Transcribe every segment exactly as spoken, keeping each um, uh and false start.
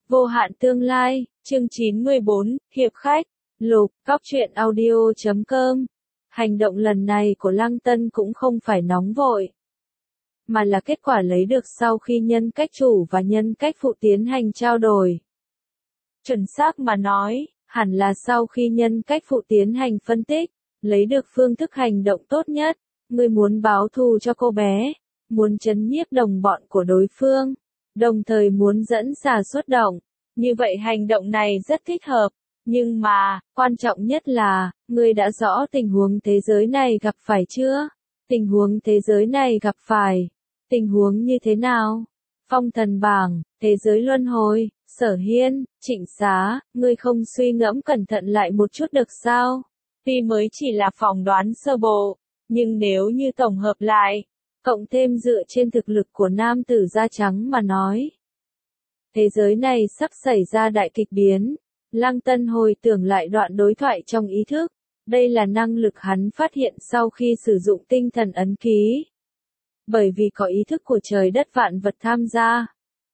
Vô hạn tương lai, chương chín mươi bốn, hiệp khách, lục, góc truyện audio chấm com. Hành động lần này của Lăng Tân cũng không phải nóng vội, mà là kết quả lấy được sau khi nhân cách chủ và nhân cách phụ tiến hành trao đổi. Chuẩn xác mà nói, hẳn là sau khi nhân cách phụ tiến hành phân tích, lấy được phương thức hành động tốt nhất, người muốn báo thù cho cô bé, muốn trấn nhiếp đồng bọn của đối phương, đồng thời muốn dẫn xà xuất động. Như vậy hành động này rất thích hợp, nhưng mà, quan trọng nhất là, người đã rõ tình huống thế giới này gặp phải chưa? Tình huống thế giới này gặp phải, tình huống như thế nào? Phong thần bảng, thế giới luân hồi, Sở Hiên, Trịnh Xá, ngươi không suy ngẫm cẩn thận lại một chút được sao? Tuy mới chỉ là phỏng đoán sơ bộ, nhưng nếu như tổng hợp lại, cộng thêm dựa trên thực lực của nam tử da trắng mà nói, thế giới này sắp xảy ra đại kịch biến. Lăng Tân hồi tưởng lại đoạn đối thoại trong ý thức, đây là năng lực hắn phát hiện sau khi sử dụng tinh thần ấn ký. Bởi vì có ý thức của trời đất vạn vật tham gia,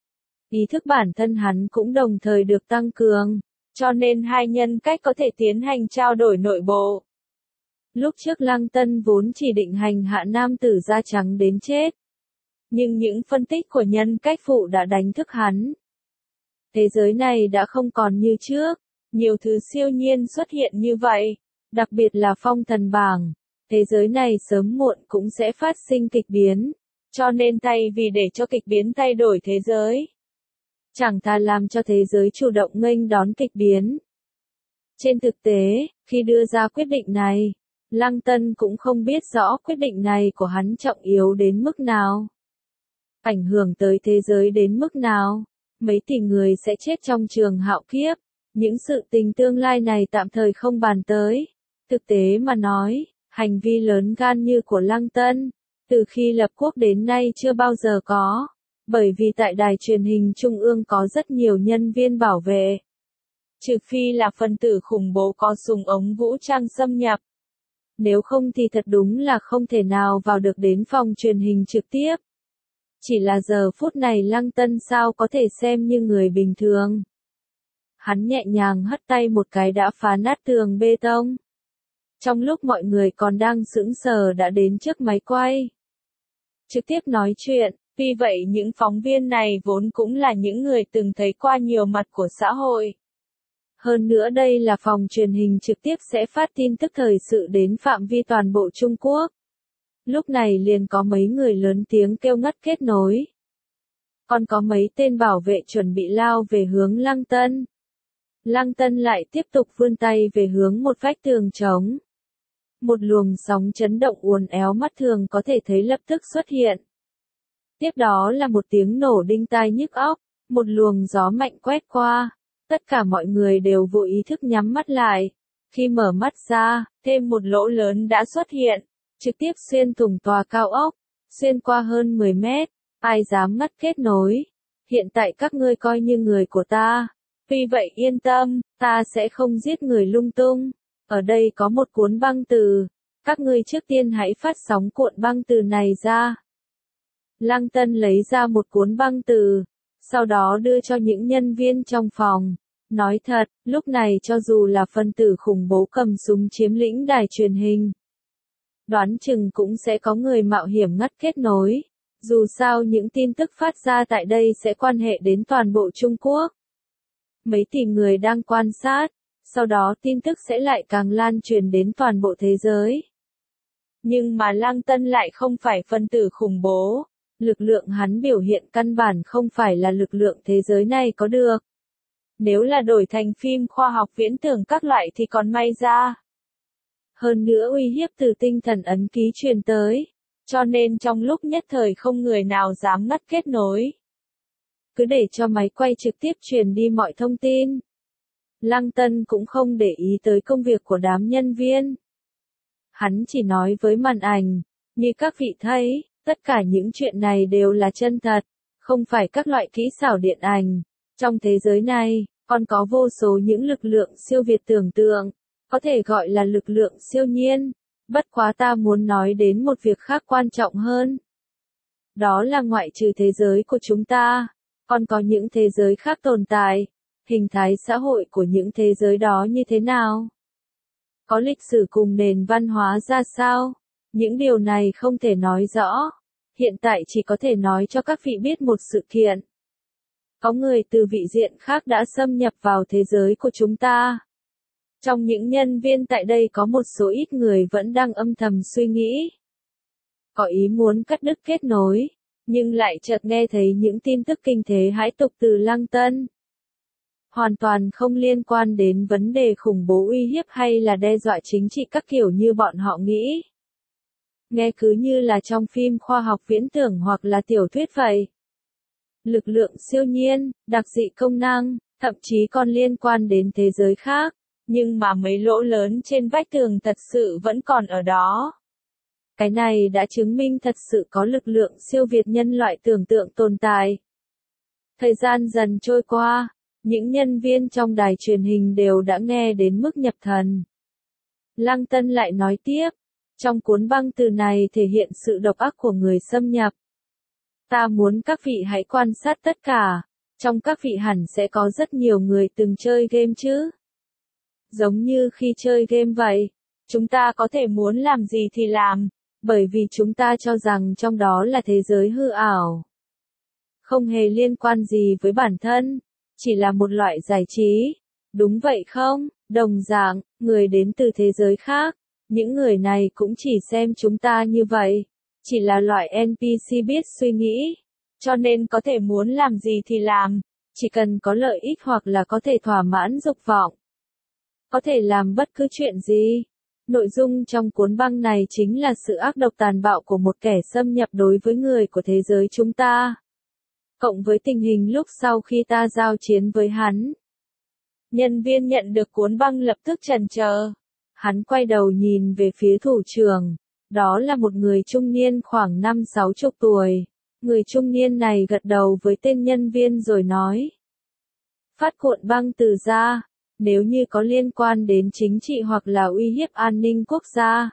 ý thức bản thân hắn cũng đồng thời được tăng cường, cho nên hai nhân cách có thể tiến hành trao đổi nội bộ. Lúc trước Lăng Tân vốn chỉ định hành hạ nam tử da trắng đến chết, nhưng những phân tích của nhân cách phụ đã đánh thức hắn. Thế giới này đã không còn như trước, nhiều thứ siêu nhiên xuất hiện như vậy, đặc biệt là phong thần bảng. Thế giới này sớm muộn cũng sẽ phát sinh kịch biến, cho nên thay vì để cho kịch biến thay đổi thế giới, chẳng thà làm cho thế giới chủ động nghênh đón kịch biến. Trên thực tế, khi đưa ra quyết định này, Lăng Tân cũng không biết rõ quyết định này của hắn trọng yếu đến mức nào, ảnh hưởng tới thế giới đến mức nào. Mấy tỷ người sẽ chết trong trường hạo kiếp, những sự tình tương lai này tạm thời không bàn tới. Thực tế mà nói, hành vi lớn gan như của Lăng Tân, từ khi lập quốc đến nay chưa bao giờ có, bởi vì tại đài truyền hình trung ương có rất nhiều nhân viên bảo vệ. Trừ phi là phần tử khủng bố có súng ống vũ trang xâm nhập. Nếu không thì thật đúng là không thể nào vào được đến phòng truyền hình trực tiếp. Chỉ là giờ phút này Lăng Tân sao có thể xem như người bình thường. Hắn nhẹ nhàng hất tay một cái đã phá nát tường bê tông. Trong lúc mọi người còn đang sững sờ đã đến trước máy quay, trực tiếp nói chuyện. Vì vậy những phóng viên này vốn cũng là những người từng thấy qua nhiều mặt của xã hội. Hơn nữa đây là phòng truyền hình trực tiếp sẽ phát tin tức thời sự đến phạm vi toàn bộ Trung Quốc. Lúc này liền có mấy người lớn tiếng kêu ngắt kết nối. Còn có mấy tên bảo vệ chuẩn bị lao về hướng Lăng Tân. Lăng Tân lại tiếp tục vươn tay về hướng một vách tường trống. Một luồng sóng chấn động uốn éo mắt thường có thể thấy lập tức xuất hiện. Tiếp đó là một tiếng nổ đinh tai nhức óc, một luồng gió mạnh quét qua. Tất cả mọi người đều vô ý thức nhắm mắt lại. Khi mở mắt ra, thêm một lỗ lớn đã xuất hiện, trực tiếp xuyên thủng tòa cao ốc, xuyên qua hơn mười mét, ai dám ngắt kết nối. Hiện tại các ngươi coi như người của ta, vì vậy yên tâm, ta sẽ không giết người lung tung. Ở đây có một cuốn băng từ, các ngươi trước tiên hãy phát sóng cuộn băng từ này ra. Lăng Tân lấy ra một cuốn băng từ, sau đó đưa cho những nhân viên trong phòng. Nói thật, lúc này cho dù là phân tử khủng bố cầm súng chiếm lĩnh đài truyền hình, đoán chừng cũng sẽ có người mạo hiểm ngắt kết nối. Dù sao những tin tức phát ra tại đây sẽ quan hệ đến toàn bộ Trung Quốc. Mấy tỷ người đang quan sát, sau đó tin tức sẽ lại càng lan truyền đến toàn bộ thế giới. Nhưng mà Lăng Tân lại không phải phân tử khủng bố. Lực lượng hắn biểu hiện căn bản không phải là lực lượng thế giới này có được. Nếu là đổi thành phim khoa học viễn tưởng các loại thì còn may ra. Hơn nữa uy hiếp từ tinh thần ấn ký truyền tới, cho nên trong lúc nhất thời không người nào dám ngắt kết nối. Cứ để cho máy quay trực tiếp truyền đi mọi thông tin. Lăng Tân cũng không để ý tới công việc của đám nhân viên. Hắn chỉ nói với màn ảnh, như các vị thấy, tất cả những chuyện này đều là chân thật, không phải các loại kỹ xảo điện ảnh. Trong thế giới này, còn có vô số những lực lượng siêu việt tưởng tượng, có thể gọi là lực lượng siêu nhiên. Bất quá ta muốn nói đến một việc khác quan trọng hơn. Đó là ngoại trừ thế giới của chúng ta, Còn có những thế giới khác tồn tại, hình thái xã hội của những thế giới đó như thế nào? Có lịch sử cùng nền văn hóa ra sao? Những điều này không thể nói rõ. Hiện tại chỉ có thể nói cho các vị biết một sự kiện. Có người từ vị diện khác đã xâm nhập vào thế giới của chúng ta. Trong những nhân viên tại đây có một số ít người vẫn đang âm thầm suy nghĩ. Có ý muốn cắt đứt kết nối, nhưng lại chợt nghe thấy những tin tức kinh thế hãi tục từ Lăng Tân. Hoàn toàn không liên quan đến vấn đề khủng bố uy hiếp hay là đe dọa chính trị các kiểu như bọn họ nghĩ. Nghe cứ như là trong phim khoa học viễn tưởng hoặc là tiểu thuyết vậy. Lực lượng siêu nhiên, đặc dị công năng, thậm chí còn liên quan đến thế giới khác, nhưng mà mấy lỗ lớn trên vách tường thật sự vẫn còn ở đó. Cái này đã chứng minh thật sự có lực lượng siêu việt nhân loại tưởng tượng tồn tại. Thời gian dần trôi qua, những nhân viên trong đài truyền hình đều đã nghe đến mức nhập thần. Lăng Tân lại nói tiếp, trong cuốn băng từ này thể hiện sự độc ác của người xâm nhập. Ta muốn các vị hãy quan sát tất cả, trong các vị hẳn sẽ có rất nhiều người từng chơi game chứ. Giống như khi chơi game vậy, chúng ta có thể muốn làm gì thì làm, bởi vì chúng ta cho rằng trong đó là thế giới hư ảo. Không hề liên quan gì với bản thân, chỉ là một loại giải trí. Đúng vậy không? Đồng dạng, người đến từ thế giới khác, những người này cũng chỉ xem chúng ta như vậy, chỉ là loại en pê xê biết suy nghĩ, cho nên có thể muốn làm gì thì làm, chỉ cần có lợi ích hoặc là có thể thỏa mãn dục vọng. Có thể làm bất cứ chuyện gì. Nội dung trong cuốn băng này chính là sự ác độc tàn bạo của một kẻ xâm nhập đối với người của thế giới chúng ta. Cộng với tình hình lúc sau khi ta giao chiến với hắn. Nhân viên nhận được cuốn băng lập tức chần chờ. Hắn quay đầu nhìn về phía thủ trưởng. Đó là một người trung niên khoảng năm sáu chục tuổi. Người trung niên này gật đầu với tên nhân viên rồi nói. Phát cuộn băng từ ra. Nếu như có liên quan đến chính trị hoặc là uy hiếp an ninh quốc gia,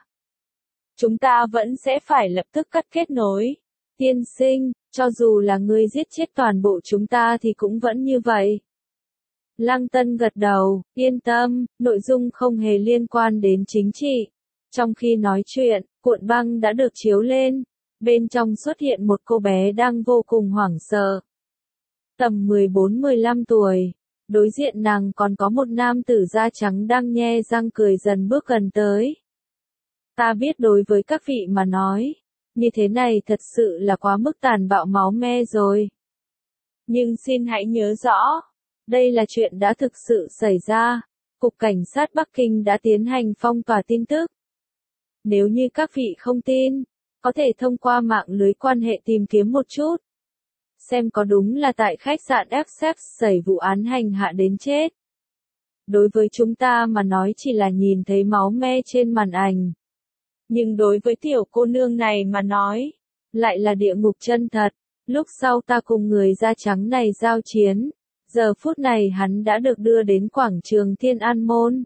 chúng ta vẫn sẽ phải lập tức cắt kết nối. Tiên sinh, cho dù là ngươi giết chết toàn bộ chúng ta thì cũng vẫn như vậy. Lăng Tân gật đầu, yên tâm, nội dung không hề liên quan đến chính trị. Trong khi nói chuyện, cuộn băng đã được chiếu lên. Bên trong xuất hiện một cô bé đang vô cùng hoảng sợ. Tầm mười bốn mười lăm tuổi. Đối diện nàng còn có một nam tử da trắng đang nhe răng cười dần bước gần tới. Ta biết đối với các vị mà nói, như thế này thật sự là quá mức tàn bạo máu me rồi. Nhưng xin hãy nhớ rõ, đây là chuyện đã thực sự xảy ra. Cục Cảnh sát Bắc Kinh đã tiến hành phong tỏa tin tức. Nếu như các vị không tin, có thể thông qua mạng lưới quan hệ tìm kiếm một chút. Xem có đúng là tại khách sạn ép ép xảy vụ án hành hạ đến chết. Đối với chúng ta mà nói chỉ là nhìn thấy máu me trên màn ảnh. Nhưng đối với tiểu cô nương này mà nói, lại là địa ngục chân thật. Lúc sau ta cùng người da trắng này giao chiến, giờ phút này hắn đã được đưa đến quảng trường Thiên An Môn.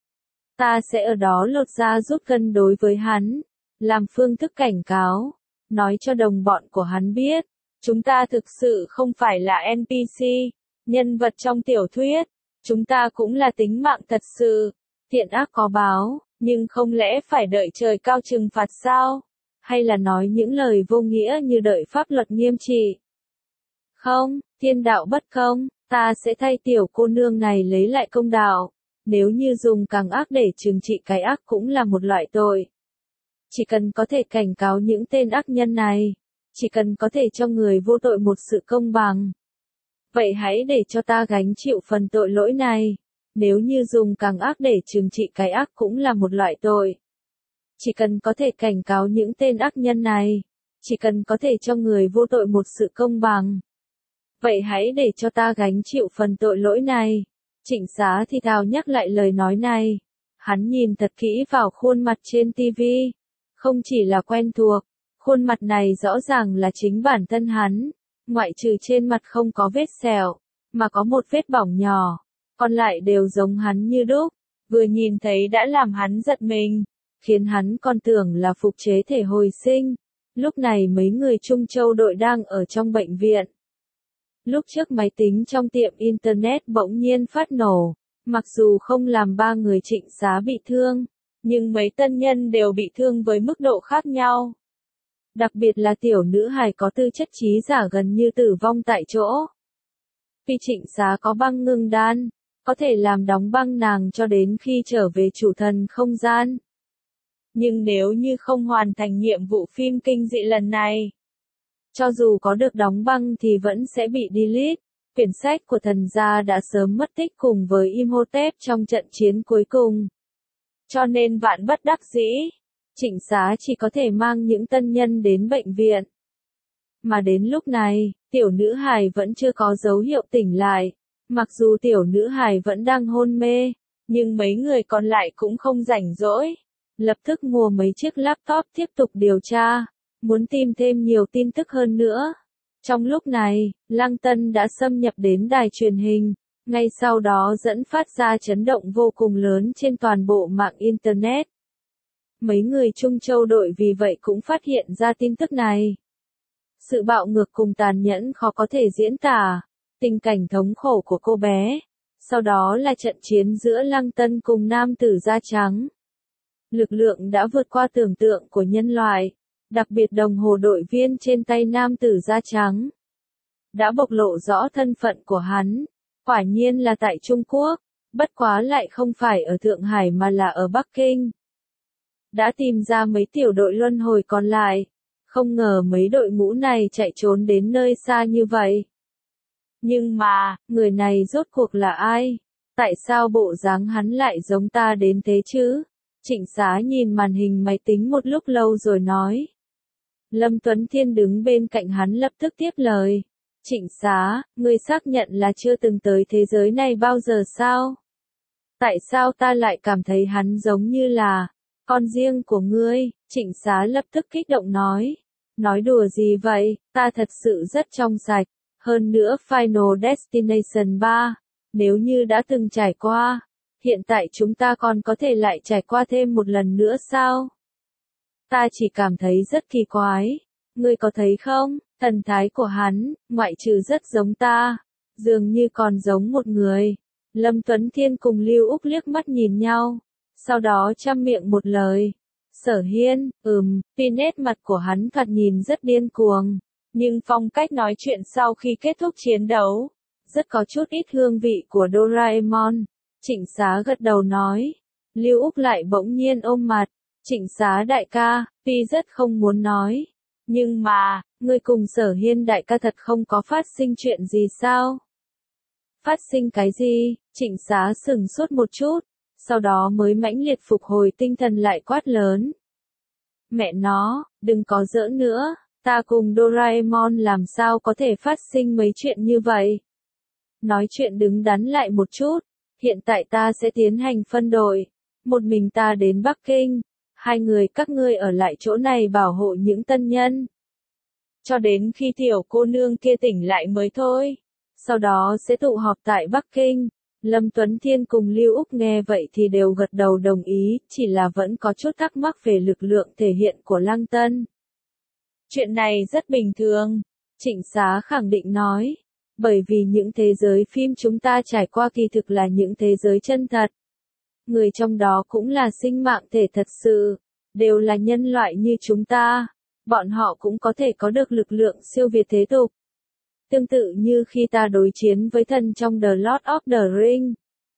Ta sẽ ở đó lột ra rút cân đối với hắn, làm phương thức cảnh cáo, nói cho đồng bọn của hắn biết. Chúng ta thực sự không phải là en pê xê, nhân vật trong tiểu thuyết, chúng ta cũng là tính mạng thật sự, thiện ác có báo, nhưng không lẽ phải đợi trời cao trừng phạt sao? Hay là nói những lời vô nghĩa như đợi pháp luật nghiêm trị? Không, thiên đạo bất công, ta sẽ thay tiểu cô nương này lấy lại công đạo, nếu như dùng càng ác để trừng trị cái ác cũng là một loại tội. Chỉ cần có thể cảnh cáo những tên ác nhân này. Chỉ cần có thể cho người vô tội một sự công bằng. Vậy hãy để cho ta gánh chịu phần tội lỗi này. Nếu như dùng càng ác để trừng trị cái ác cũng là một loại tội. Chỉ cần có thể cảnh cáo những tên ác nhân này. Chỉ cần có thể cho người vô tội một sự công bằng. Vậy hãy để cho ta gánh chịu phần tội lỗi này. Trịnh Xá thì thào nhắc lại lời nói này. Hắn nhìn thật kỹ vào khuôn mặt trên ti vi. Không chỉ là quen thuộc. Khuôn mặt này rõ ràng là chính bản thân hắn, ngoại trừ trên mặt không có vết sẹo, mà có một vết bỏng nhỏ, còn lại đều giống hắn như đúc, vừa nhìn thấy đã làm hắn giật mình, khiến hắn còn tưởng là phục chế thể hồi sinh. Lúc này mấy người Trung Châu đội đang ở trong bệnh viện. Lúc trước máy tính trong tiệm Internet bỗng nhiên phát nổ, mặc dù không làm ba người Trịnh Xá bị thương, nhưng mấy tân nhân đều bị thương với mức độ khác nhau. Đặc biệt là tiểu nữ hài có tư chất trí giả gần như tử vong tại chỗ. Vì Trịnh Xá có băng ngưng đan, có thể làm đóng băng nàng cho đến khi trở về chủ thần không gian. Nhưng nếu như không hoàn thành nhiệm vụ phim kinh dị lần này, cho dù có được đóng băng thì vẫn sẽ bị delete. Quyển sách của thần gia đã sớm mất tích cùng với Imhotep trong trận chiến cuối cùng. Cho nên vạn bất đắc dĩ, Trịnh Xá chỉ có thể mang những tân nhân đến bệnh viện. Mà đến lúc này, tiểu nữ hài vẫn chưa có dấu hiệu tỉnh lại. Mặc dù tiểu nữ hài vẫn đang hôn mê, nhưng mấy người còn lại cũng không rảnh rỗi. Lập tức mua mấy chiếc laptop tiếp tục điều tra, muốn tìm thêm nhiều tin tức hơn nữa. Trong lúc này, Lăng Tân đã xâm nhập đến đài truyền hình, ngay sau đó dẫn phát ra chấn động vô cùng lớn trên toàn bộ mạng Internet. Mấy người Trung Châu đội vì vậy cũng phát hiện ra tin tức này. Sự bạo ngược cùng tàn nhẫn khó có thể diễn tả, tình cảnh thống khổ của cô bé. Sau đó là trận chiến giữa Lăng Tân cùng nam tử da trắng. Lực lượng đã vượt qua tưởng tượng của nhân loại, đặc biệt đồng hồ đội viên trên tay nam tử da trắng đã bộc lộ rõ thân phận của hắn. Quả nhiên là tại Trung Quốc, bất quá lại không phải ở Thượng Hải mà là ở Bắc Kinh. Đã tìm ra mấy tiểu đội luân hồi còn lại, không ngờ mấy đội ngũ này chạy trốn đến nơi xa như vậy. Nhưng mà, người này rốt cuộc là ai? Tại sao bộ dáng hắn lại giống ta đến thế chứ? Trịnh Xá nhìn màn hình máy tính một lúc lâu rồi nói. Lâm Tuấn Thiên đứng bên cạnh hắn lập tức tiếp lời. Trịnh Xá, ngươi xác nhận là chưa từng tới thế giới này bao giờ sao? Tại sao ta lại cảm thấy hắn giống như là con riêng của ngươi? Trịnh Xá lập tức kích động nói. Nói đùa gì vậy, ta thật sự rất trong sạch. Hơn nữa Final Destination ba, nếu như đã từng trải qua, hiện tại chúng ta còn có thể lại trải qua thêm một lần nữa sao? Ta chỉ cảm thấy rất kỳ quái. Ngươi có thấy không, thần thái của hắn, ngoại trừ rất giống ta, dường như còn giống một người. Lâm Tuấn Thiên cùng Lưu Úc liếc mắt nhìn nhau, sau đó chăm miệng một lời. Sở Hiên, ừm, tuy nét mặt của hắn thoạt nhìn rất điên cuồng, nhưng phong cách nói chuyện sau khi kết thúc chiến đấu, rất có chút ít hương vị của Doraemon. Trịnh Xá gật đầu nói. Lưu Úc lại bỗng nhiên ôm mặt. Trịnh Xá đại ca, tuy rất không muốn nói, nhưng mà, ngươi cùng Sở Hiên đại ca thật không có phát sinh chuyện gì sao? Phát sinh cái gì? Trịnh Xá sửng sốt một chút, sau đó mới mãnh liệt phục hồi tinh thần lại quát lớn. Mẹ nó, đừng có giỡn nữa, ta cùng Doraemon làm sao có thể phát sinh mấy chuyện như vậy? Nói chuyện đứng đắn lại một chút, hiện tại ta sẽ tiến hành phân đội, một mình ta đến Bắc Kinh, hai người các ngươi ở lại chỗ này bảo hộ những tân nhân. Cho đến khi tiểu cô nương kia tỉnh lại mới thôi, sau đó sẽ tụ họp tại Bắc Kinh. Lâm Tuấn Thiên cùng Lưu Úc nghe vậy thì đều gật đầu đồng ý, chỉ là vẫn có chút thắc mắc về lực lượng thể hiện của Lăng Tân. Chuyện này rất bình thường, Trịnh Xá khẳng định nói, bởi vì những thế giới phim chúng ta trải qua kỳ thực là những thế giới chân thật. Người trong đó cũng là sinh mạng thể thật sự, đều là nhân loại như chúng ta, bọn họ cũng có thể có được lực lượng siêu việt thế tục. Tương tự như khi ta đối chiến với thần trong The Lord of the Ring.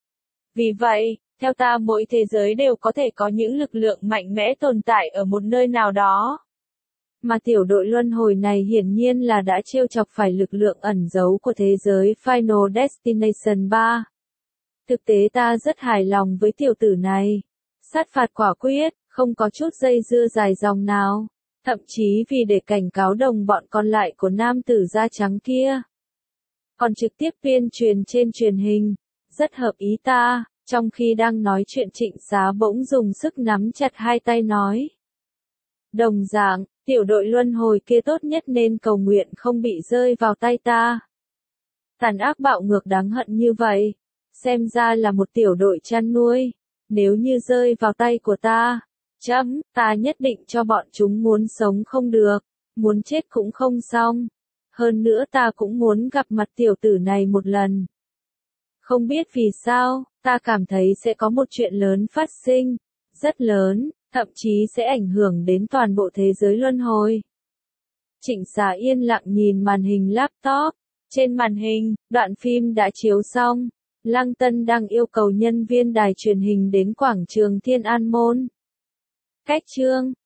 Vì vậy, theo ta mỗi thế giới đều có thể có những lực lượng mạnh mẽ tồn tại ở một nơi nào đó. Mà tiểu đội luân hồi này hiển nhiên là đã trêu chọc phải lực lượng ẩn giấu của thế giới Final Destination ba. Thực tế ta rất hài lòng với tiểu tử này. Sát phạt quả quyết, không có chút dây dưa dài dòng nào. Thậm chí vì để cảnh cáo đồng bọn còn lại của nam tử da trắng kia. Còn trực tiếp tuyên truyền trên truyền hình. Rất hợp ý ta, trong khi đang nói chuyện Trịnh Xá bỗng dùng sức nắm chặt hai tay nói. Đồng dạng, tiểu đội luân hồi kia tốt nhất nên cầu nguyện không bị rơi vào tay ta. Tàn ác bạo ngược đáng hận như vậy, xem ra là một tiểu đội chăn nuôi, nếu như rơi vào tay của ta, chấm, ta nhất định cho bọn chúng muốn sống không được, muốn chết cũng không xong. hơn nữa ta cũng muốn gặp mặt tiểu tử này một lần. Không biết vì sao, ta cảm thấy sẽ có một chuyện lớn phát sinh, rất lớn, thậm chí sẽ ảnh hưởng đến toàn bộ thế giới luân hồi. Trịnh Xà yên lặng nhìn màn hình laptop. Trên màn hình, đoạn phim đã chiếu xong. Lăng Tân đang yêu cầu nhân viên đài truyền hình đến quảng trường Thiên An Môn. Cách chương